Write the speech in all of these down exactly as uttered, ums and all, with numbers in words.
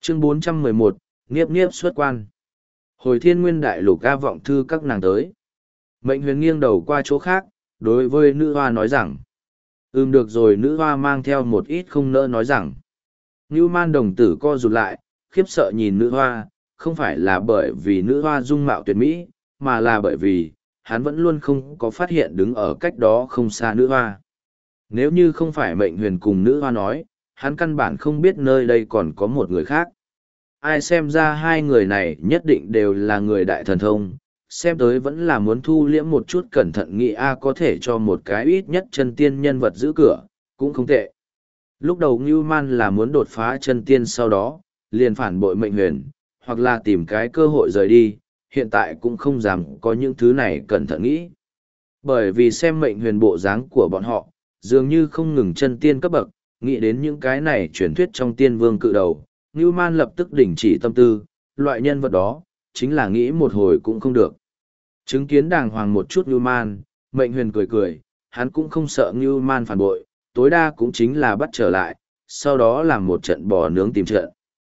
Chương bốn trăm mười một, Niếp Niếp xuất quan. Hồi Thiên Nguyên Đại Lục A Vọng Thư các nàng tới. Mệnh Huyền nghiêng đầu qua chỗ khác, đối với nữ hoa nói rằng. Ừm được rồi, nữ hoa mang theo một ít không nỡ nói rằng. Ngưu Man đồng tử co rụt lại, khiếp sợ nhìn nữ hoa, không phải là bởi vì nữ hoa dung mạo tuyệt mỹ, mà là bởi vì, hắn vẫn luôn không có phát hiện đứng ở cách đó không xa nữ hoa. Nếu như không phải Mệnh Huyền cùng nữ hoa nói, hắn căn bản không biết nơi đây còn có một người khác. Ai xem ra hai người này nhất định đều là người đại thần thông, xem tới vẫn là muốn thu liễm một chút cẩn thận nghĩ A có thể cho một cái ít nhất chân tiên nhân vật giữ cửa, cũng không tệ. Lúc đầu Ngưu Man là muốn đột phá chân tiên sau đó, liền phản bội Mệnh Huyền, hoặc là tìm cái cơ hội rời đi, hiện tại cũng không dám có những thứ này cẩn thận nghĩ. Bởi vì xem Mệnh Huyền bộ dáng của bọn họ, dường như không ngừng chân tiên cấp bậc, nghĩ đến những cái này truyền thuyết trong tiên vương cự đầu, Ngưu Man lập tức đình chỉ tâm tư, loại nhân vật đó, chính là nghĩ một hồi cũng không được. Chứng kiến đàng hoàng một chút Ngưu Man, Mệnh Huyền cười cười, hắn cũng không sợ Ngưu Man phản bội, tối đa cũng chính là bắt trở lại, sau đó làm một trận bò nướng tìm trận.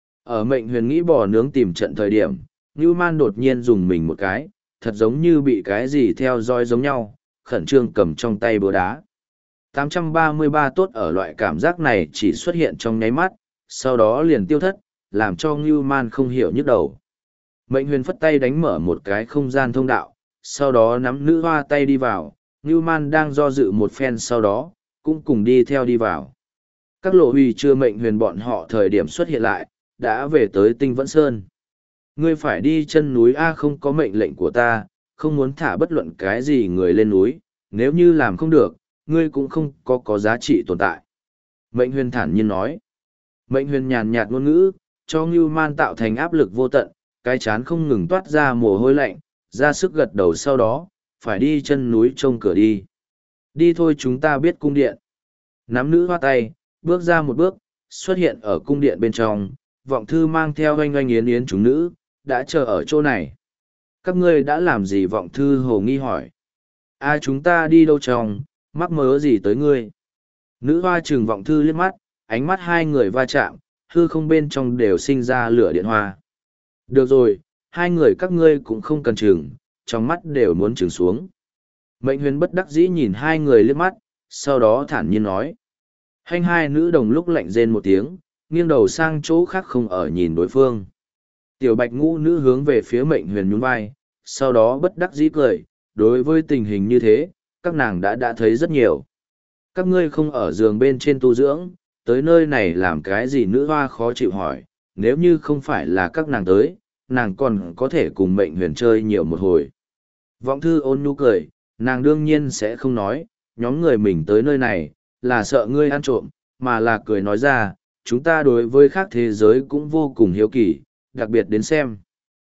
Ở Mệnh Huyền nghĩ bò nướng tìm trận thời điểm, Ngưu Man đột nhiên dùng mình một cái, thật giống như bị cái gì theo dõi giống nhau, khẩn trương cầm trong tay búa đá. tám trăm ba mươi ba tốt ở loại cảm giác này chỉ xuất hiện trong nháy mắt, sau đó liền tiêu thất, làm cho Ngưu Man không hiểu nhức đầu. Mệnh Huyền phất tay đánh mở một cái không gian thông đạo, sau đó nắm nữ hoa tay đi vào, Ngưu Man đang do dự một phen sau đó, cũng cùng đi theo đi vào. Các lộ huy chưa Mệnh Huyền bọn họ thời điểm xuất hiện lại, đã về tới Tinh Vẫn Sơn. Ngươi phải đi chân núi A, không có mệnh lệnh của ta, không muốn thả bất luận cái gì người lên núi, nếu như làm không được, ngươi cũng không có có giá trị tồn tại. Mệnh Huyền thản nhiên nói. Mệnh Huyền nhàn nhạt ngôn ngữ, cho Ngưu Man tạo thành áp lực vô tận, cái chán không ngừng toát ra mồ hôi lạnh, ra sức gật đầu sau đó, phải đi chân núi trông cửa đi. Đi thôi, chúng ta biết cung điện. Nắm nữ hoa tay, bước ra một bước, xuất hiện ở cung điện bên trong, Vọng Thư mang theo oanh oanh yến yến chúng nữ, đã chờ ở chỗ này. Các ngươi đã làm gì? Vọng Thư hồ nghi hỏi. A, chúng ta đi đâu trong, mắc mớ gì tới ngươi? Nữ hoa trừng Vọng Thư liếc mắt, ánh mắt hai người va chạm, hư không bên trong đều sinh ra lửa điện hoa. Được rồi, hai người các ngươi cũng không cần trừng, trong mắt đều muốn trừng xuống. Mệnh Huyền bất đắc dĩ nhìn hai người liếc mắt, sau đó thản nhiên nói. Hành hai nữ đồng lúc lạnh rên một tiếng, nghiêng đầu sang chỗ khác không ở nhìn đối phương. Tiểu Bạch Ngũ nữ hướng về phía Mệnh Huyền nhún vai, sau đó bất đắc dĩ cười, đối với tình hình như thế, các nàng đã đã thấy rất nhiều. Các ngươi không ở giường bên trên tu dưỡng, tới nơi này làm cái gì? Nữ hoa khó chịu hỏi, nếu như không phải là các nàng tới, nàng còn có thể cùng Mệnh Huyền chơi nhiều một hồi. Vọng Thư ôn nhu cười, nàng đương nhiên sẽ không nói, nhóm người mình tới nơi này, là sợ ngươi ăn trộm, mà là cười nói ra, chúng ta đối với khác thế giới cũng vô cùng hiếu kỳ, đặc biệt đến xem.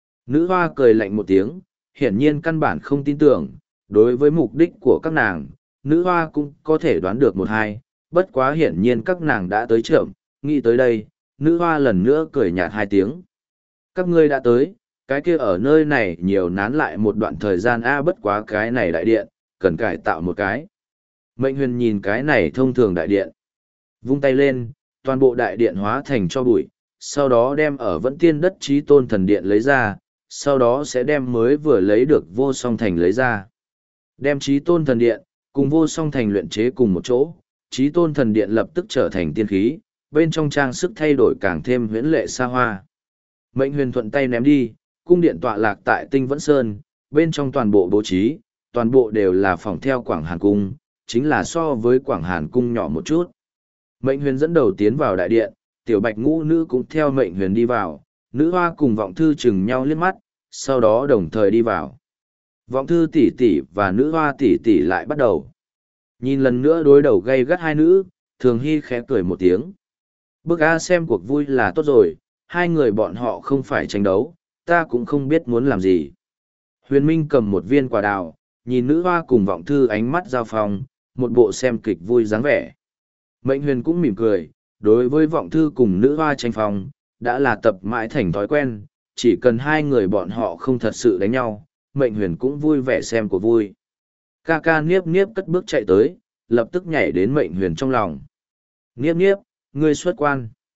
Nữ hoa cười lạnh một tiếng, hiển nhiên căn bản không tin tưởng, đối với mục đích của các nàng, nữ hoa cũng có thể đoán được một hai, bất quá hiển nhiên các nàng đã tới trộm, nghĩ tới đây, nữ hoa lần nữa cười nhạt hai tiếng. Các ngươi đã tới, cái kia ở nơi này nhiều nán lại một đoạn thời gian a, bất quá cái này đại điện, cần cải tạo một cái. Mệnh Huyền nhìn cái này thông thường đại điện. Vung tay lên, toàn bộ đại điện hóa thành cho bụi, sau đó đem ở Vẫn Tiên Đất Chí Tôn Thần Điện lấy ra, sau đó sẽ đem mới vừa lấy được Vô Song Thành lấy ra. Đem Chí Tôn Thần Điện, cùng Vô Song Thành luyện chế cùng một chỗ, Chí Tôn Thần Điện lập tức trở thành tiên khí, bên trong trang sức thay đổi càng thêm huyễn lệ xa hoa. Mệnh Huyền thuận tay ném đi, cung điện tọa lạc tại Tinh Vẫn Sơn, bên trong toàn bộ bố trí, toàn bộ đều là phòng theo Quảng Hàn Cung, chính là so với Quảng Hàn Cung nhỏ một chút. Mệnh Huyền dẫn đầu tiến vào đại điện, Tiểu Bạch Ngũ nữ cũng theo Mệnh Huyền đi vào, nữ hoa cùng Vọng Thư chừng nhau liếc mắt, sau đó đồng thời đi vào. Vọng Thư tỷ tỷ và nữ hoa tỷ tỷ lại bắt đầu. Nhìn lần nữa đối đầu gay gắt hai nữ, Thường Hy khẽ cười một tiếng. Bức A xem cuộc vui là tốt rồi, hai người bọn họ không phải tranh đấu, ta cũng không biết muốn làm gì. Huyền Minh cầm một viên quả đào, nhìn nữ hoa cùng Vọng Thư ánh mắt giao phong, một bộ xem kịch vui dáng vẻ. Mệnh Huyền cũng mỉm cười, đối với Vọng Thư cùng nữ hoa tranh phong, đã là tập mãi thành thói quen, chỉ cần hai người bọn họ không thật sự đánh nhau, Mệnh Huyền cũng vui vẻ xem của vui. Ca ca Niếp Niếp cất bước chạy tới, lập tức nhảy đến Mệnh Huyền trong lòng. Niếp Niếp, ngươi xuất quan.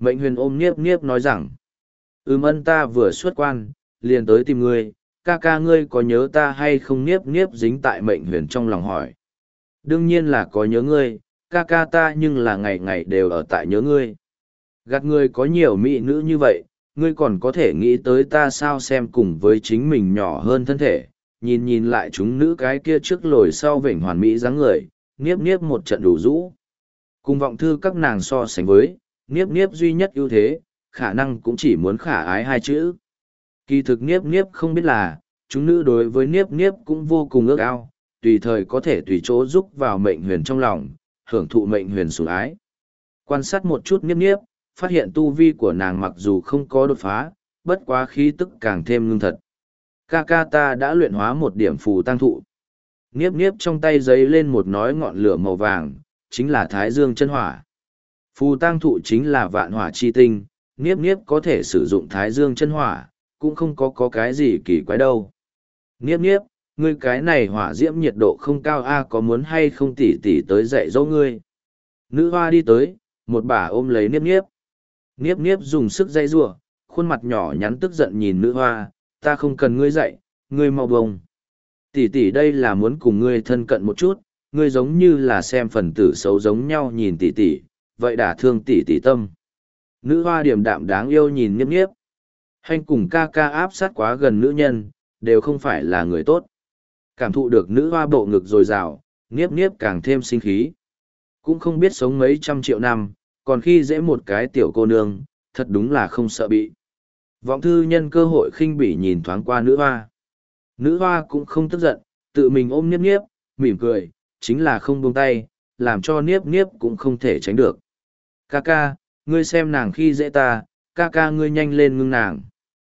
Mệnh huyền ôm Niếp Niếp nói rằng, ừm ân ta vừa xuất quan, liền tới tìm ngươi, ca ca ngươi có nhớ ta hay không? Niếp Niếp dính tại mệnh huyền trong lòng hỏi. Đương nhiên là có nhớ ngươi, ca ca ta nhưng là ngày ngày đều ở tại nhớ ngươi. Gạt ngươi có nhiều mỹ nữ như vậy, ngươi còn có thể nghĩ tới ta sao? Xem cùng với chính mình nhỏ hơn thân thể, nhìn nhìn lại chúng nữ cái kia trước lồi sau vểnh hoàn mỹ dáng người, Niếp Niếp một trận đủ rũ. Cùng vọng thư các nàng so sánh với, Niếp Niếp duy nhất ưu thế, khả năng cũng chỉ muốn khả ái hai chữ. Kỳ thực Niếp Niếp không biết là, chúng nữ đối với Niếp Niếp cũng vô cùng ước ao, tùy thời có thể tùy chỗ giúp vào mệnh huyền trong lòng, hưởng thụ mệnh huyền sủng ái. Quan sát một chút Niếp Niếp, phát hiện tu vi của nàng mặc dù không có đột phá, bất quá khí tức càng thêm ngưng thật. Ca ca ta đã luyện hóa một điểm phù tăng thụ. Niếp Niếp trong tay giấy lên một nói ngọn lửa màu vàng, chính là Thái Dương chân hỏa. Phù tăng thụ chính là vạn hỏa chi tinh, Niếp Niếp có thể sử dụng Thái Dương chân hỏa, cũng không có có cái gì kỳ quái đâu. Niếp Niếp, ngươi cái này hỏa diễm nhiệt độ không cao a, có muốn hay không tỉ tỉ tới dạy dỗ ngươi? Nữ hoa đi tới, một bà ôm lấy Niếp Niếp. Niếp Niếp dùng sức dây giụa, khuôn mặt nhỏ nhắn tức giận nhìn nữ hoa, ta không cần ngươi dạy, ngươi mau bông. Tỷ tỷ đây là muốn cùng ngươi thân cận một chút, ngươi giống như là xem phần tử xấu giống nhau nhìn tỷ tỷ, vậy đả thương tỷ tỷ tâm. Nữ hoa điềm đạm đáng yêu nhìn Niếp Niếp. Hành cùng ca ca áp sát quá gần nữ nhân, đều không phải là người tốt. Cảm thụ được nữ hoa bộ ngực dồi dào, Niếp Niếp càng thêm sinh khí. Cũng không biết sống mấy trăm triệu năm, còn khi dễ một cái tiểu cô nương, thật đúng là không sợ bị. Vọng thư nhân cơ hội khinh bỉ nhìn thoáng qua nữ hoa. Nữ hoa cũng không tức giận, tự mình ôm Niếp Niếp, mỉm cười, chính là không buông tay, làm cho Niếp Niếp cũng không thể tránh được. Ca ca, ngươi xem nàng khi dễ ta, ca ca ngươi nhanh lên ngưng nàng.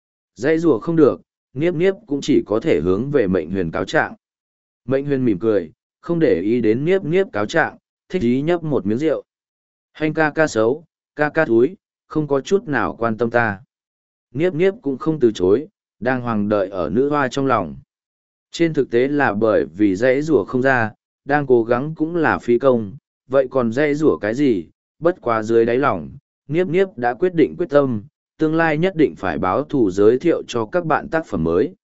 Dãy rùa không được, Niếp Niếp cũng chỉ có thể hướng về mệnh huyền cáo trạng. Mệnh huyền mỉm cười, không để ý đến Niếp Niếp cáo trạng, thích ý nhấp một miếng rượu. Hành ca ca xấu, ca ca thúi, không có chút nào quan tâm ta. Niếp Niếp cũng không từ chối, đang hoàng đợi ở nữ hoa trong lòng. Trên thực tế là bởi vì dãy rủa không ra, đang cố gắng cũng là phí công, vậy còn dãy rủa cái gì, bất quá dưới đáy lòng, Niếp Niếp đã quyết định quyết tâm, tương lai nhất định phải báo thù giới thiệu cho các bạn tác phẩm mới.